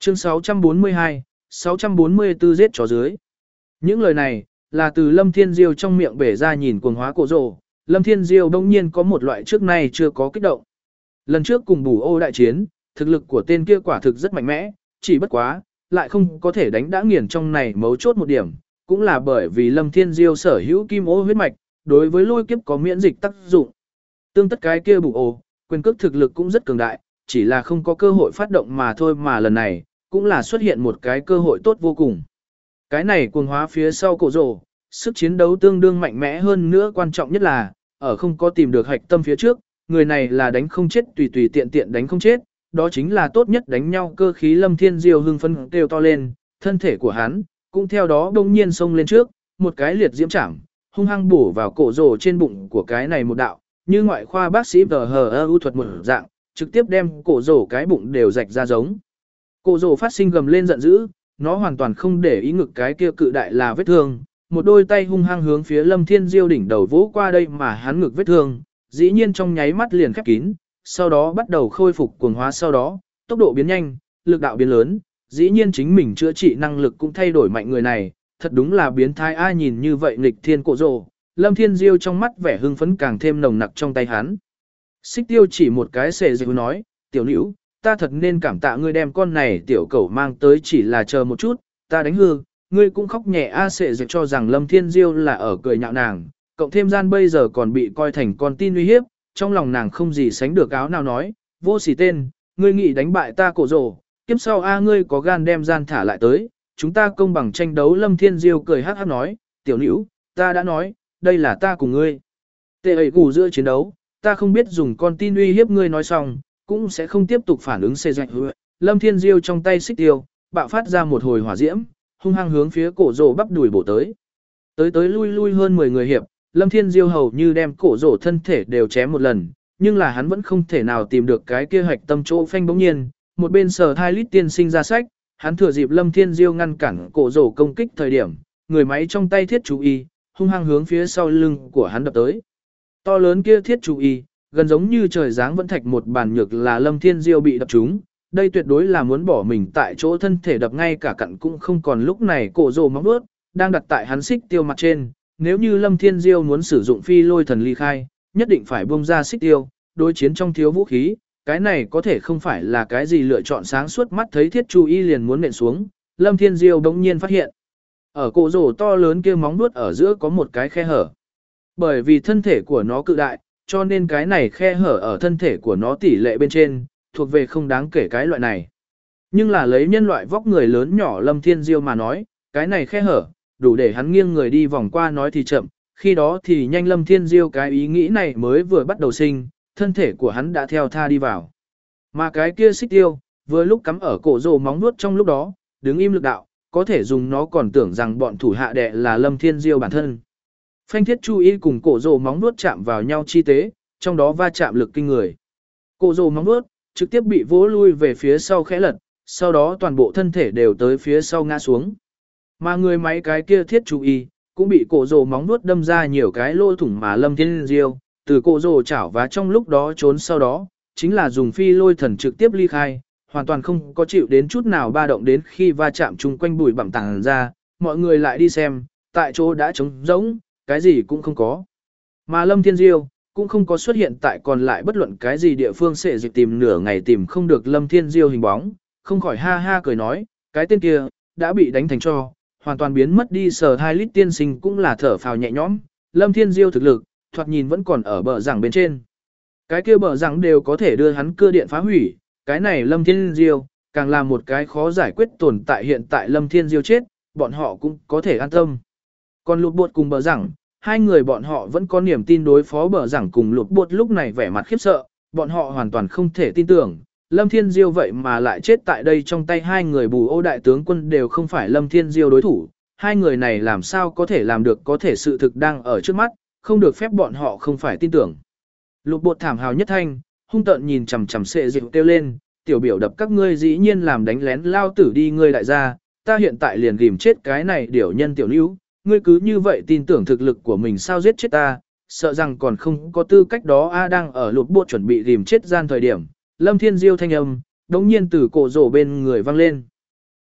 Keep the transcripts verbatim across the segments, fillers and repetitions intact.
Chương sáu trăm bốn mươi hai, sáu trăm bốn mươi tư giết chó dưới. Những lời này, là từ Lâm Thiên Diêu trong miệng bể ra nhìn cuồng hóa cổ rồ. Lâm Thiên Diêu đông nhiên có một loại trước nay chưa có kích động. Lần trước cùng bù ô đại chiến, thực lực của tên kia quả thực rất mạnh mẽ, chỉ bất quá, lại không có thể đánh đã nghiền trong này mấu chốt một điểm, cũng là bởi vì Lâm Thiên Diêu sở hữu kim ô huyết mạch, đối với lôi kiếp có miễn dịch tác dụng. Tương tất cái kia bù ô, quyền cước thực lực cũng rất cường đại, chỉ là không có cơ hội phát động mà thôi, mà lần này, cũng là xuất hiện một cái cơ hội tốt vô cùng. Cái này cuồng hóa phía sau cổ rồ, sức chiến đấu tương đương mạnh mẽ hơn nữa, quan trọng nhất là, ở không có tìm được hạch tâm phía trước, người này là đánh không chết tùy tùy tiện tiện đánh không chết, đó chính là tốt nhất đánh nhau cơ khí. Lâm Thiên Diêu hưng phấn kêu to lên, thân thể của hắn cũng theo đó đông nhiên xông lên trước, một cái liệt diễm chạm, hung hăng bổ vào cổ rồ trên bụng của cái này một đạo, như ngoại khoa bác sĩ tờ hờ ưu thuật một dạng, trực tiếp đem cổ rồ cái bụng đều rạch ra giống. Cổ rồ phát sinh gầm lên giận dữ, nó hoàn toàn không để ý ngực cái kia cự đại là vết thương, một đôi tay hung hăng hướng phía Lâm Thiên Diêu đỉnh đầu vỗ qua đây, mà hắn ngực vết thương, dĩ nhiên trong nháy mắt liền khép kín, sau đó bắt đầu khôi phục cuồng hóa, sau đó, tốc độ biến nhanh, lực đạo biến lớn, dĩ nhiên chính mình chữa trị năng lực cũng thay đổi mạnh. Người này, thật đúng là biến thái a. Nhìn như vậy nghịch thiên cổ rồ, Lâm Thiên Diêu trong mắt vẻ hưng phấn càng thêm nồng nặc. Trong tay hắn, Xích Tiêu chỉ một cái xệ dịu nói, tiểu nữ, ta thật nên cảm tạ ngươi đem con này tiểu cẩu mang tới, chỉ là chờ một chút, ta đánh hư, ngươi cũng khóc nhẹ a. Xệ dịu cho rằng Lâm Thiên Diêu là ở cười nhạo nàng, cộng thêm gian bây giờ còn bị coi thành con tin uy hiếp, trong lòng nàng không gì sánh được áo nào nói, vô sỉ tên, ngươi nghĩ đánh bại ta cổ rồ, kiếp sau a ngươi có gan đem gian thả lại tới, chúng ta công bằng tranh đấu. Lâm Thiên Diêu cười hát hát nói, tiểu nữ, ta đã nói, đây là ta cùng ngươi. Tệ ấy củ giữa chiến đấu, ta không biết dùng con tin uy hiếp ngươi. Nói xong, cũng sẽ không tiếp tục phản ứng xê dạch. Lâm Thiên Diêu trong tay xích tiêu, bạo phát ra một hồi hỏa diễm, hung hăng hướng phía cổ rồ bắp đùi bổ tới. Tới tới lui lui hơn mười người hiệp, Lâm Thiên Diêu hầu như đem cổ rồ thân thể đều chém một lần, nhưng là hắn vẫn không thể nào tìm được cái kia hạch tâm chỗ phanh. Bỗng nhiên, một bên Sở Thai Lít tiên sinh ra sách, hắn thừa dịp Lâm Thiên Diêu ngăn cản cổ rồ công kích thời điểm, người máy trong tay thiết chú y, hung hăng hướng phía sau lưng của hắn đập tới. To lớn kia thiết chú y, gần giống như trời giáng vẫn thạch một bàn nhược, là Lâm Thiên Diêu bị đập trúng, đây tuyệt đối là muốn bỏ mình tại chỗ, thân thể đập ngay cả cặn cũng không còn. Lúc này cổ rồ móng vuốt đang đặt tại hắn xích tiêu mặt trên, nếu như Lâm Thiên Diêu muốn sử dụng phi lôi thần ly khai, nhất định phải buông ra xích tiêu, đối chiến trong thiếu vũ khí, cái này có thể không phải là cái gì lựa chọn sáng suốt. Mắt thấy thiết chú y liền muốn nện xuống, Lâm Thiên Diêu bỗng nhiên phát hiện, ở cổ rồ to lớn kia móng vuốt ở giữa có một cái khe hở. Bởi vì thân thể của nó cự đại, cho nên cái này khe hở ở thân thể của nó tỷ lệ bên trên, thuộc về không đáng kể cái loại này. Nhưng là lấy nhân loại vóc người lớn nhỏ Lâm Thiên Diêu mà nói, cái này khe hở, đủ để hắn nghiêng người đi vòng qua. Nói thì chậm, khi đó thì nhanh. Lâm Thiên Diêu cái ý nghĩ này mới vừa bắt đầu sinh, thân thể của hắn đã theo tha đi vào. Mà cái kia xích tiêu, vừa lúc cắm ở cổ rồ móng nuốt trong lúc đó, đứng im lực đạo, có thể dùng nó còn tưởng rằng bọn thủ hạ đệ là Lâm Thiên Diêu bản thân. Phanh thiết chú ý cùng cổ rồ móng nuốt chạm vào nhau chi tế, trong đó va chạm lực kinh người. Cổ rồ móng nuốt trực tiếp bị vỗ lui về phía sau khẽ lật, sau đó toàn bộ thân thể đều tới phía sau ngã xuống. Mà người máy cái kia thiết chú ý, cũng bị cổ rồ móng nuốt đâm ra nhiều cái lỗ thủng, mà Lâm Thiên Diêu từ cổ rồ chảo và trong lúc đó trốn, sau đó chính là dùng phi lôi thần trực tiếp ly khai, hoàn toàn không có chịu đến chút nào ba động. Đến khi va chạm chung quanh bụi bặm tàng ra, mọi người lại đi xem, tại chỗ đã trống rỗng, cái gì cũng không có. Mà Lâm Thiên Diêu cũng không có xuất hiện tại còn lại bất luận cái gì địa phương. Sẽ dịch tìm nửa ngày tìm không được Lâm Thiên Diêu hình bóng, không khỏi ha ha cười nói, cái tên kia đã bị đánh thành tro, hoàn toàn biến mất đi. Sở Hai Lít tiên sinh cũng là thở phào nhẹ nhõm, Lâm Thiên Diêu thực lực thoạt nhìn vẫn còn ở bờ rằng bên trên, cái kia bờ rằng đều có thể đưa hắn cơ điện phá hủy, cái này Lâm Thiên Diêu càng là một cái khó giải quyết tồn tại. Hiện tại Lâm Thiên Diêu chết, bọn họ cũng có thể an tâm. Còn lụt bột cùng bờ rằng, hai người bọn họ vẫn có niềm tin đối phó. Bờ rằng cùng lụt bột lúc này vẻ mặt khiếp sợ, bọn họ hoàn toàn không thể tin tưởng Lâm Thiên Diêu vậy mà lại chết tại đây trong tay hai người. Bù Ô đại tướng quân đều không phải Lâm Thiên Diêu đối thủ, hai người này làm sao có thể làm được, có thể sự thực đang ở trước mắt, không được phép bọn họ không phải tin tưởng. Lục bột thảm hào nhất thanh, hung tợn nhìn chằm chằm Sệ Dịch kêu lên, tiểu biểu đập các ngươi dĩ nhiên làm đánh lén lao tử đi ngươi đại gia, ta hiện tại liền ghim chết cái này điểu nhân tiểu níu, ngươi cứ như vậy tin tưởng thực lực của mình sao giết chết ta, sợ rằng còn không có tư cách đó. A đang ở lục bột chuẩn bị ghim chết gian thời điểm, Lâm Thiên Diêu thanh âm đống nhiên từ cổ rổ bên người vang lên.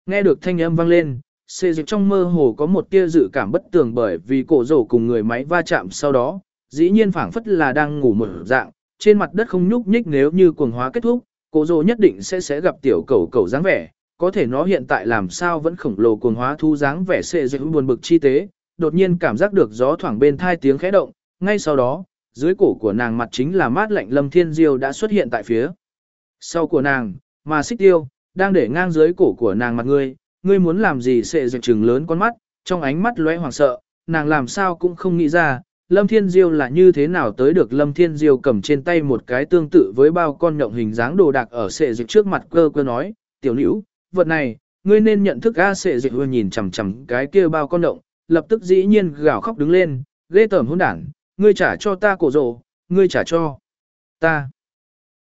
Nghe được thanh âm vang lên, xê dịch trong mơ hồ có một tia dự cảm bất tường bởi vì cổ rổ cùng người máy va chạm sau đó, dĩ nhiên phảng phất là đang ngủ một dạng, trên mặt đất không nhúc nhích nếu như cuồng hóa kết thúc, cổ rổ nhất định sẽ sẽ gặp tiểu cầu cầu dáng vẻ, có thể nó hiện tại làm sao vẫn khổng lồ cuồng hóa thu dáng vẻ xê dịch buồn bực chi tế, đột nhiên cảm giác được gió thoảng bên thai tiếng khẽ động, ngay sau đó, dưới cổ của nàng mặt chính là mát lạnh Lâm Thiên Diêu đã xuất hiện tại phía sau của nàng, mà Xích Tiêu đang để ngang dưới cổ của nàng mặt ngươi, ngươi muốn làm gì sẽ giật trừng lớn con mắt, trong ánh mắt lóe hoảng sợ, nàng làm sao cũng không nghĩ ra, Lâm Thiên Diêu là như thế nào tới được Lâm Thiên Diêu cầm trên tay một cái tương tự với bao con nhộng hình dáng đồ đạc ở sệ dịch trước mặt cơ cơ nói, tiểu nữ, vật này, ngươi nên nhận thức a sệ dịch vừa nhìn chằm chằm cái kia bao con nhộng, lập tức dĩ nhiên gào khóc đứng lên, ghê tởm hỗn đản, ngươi trả cho ta cổ rồ, ngươi trả cho ta.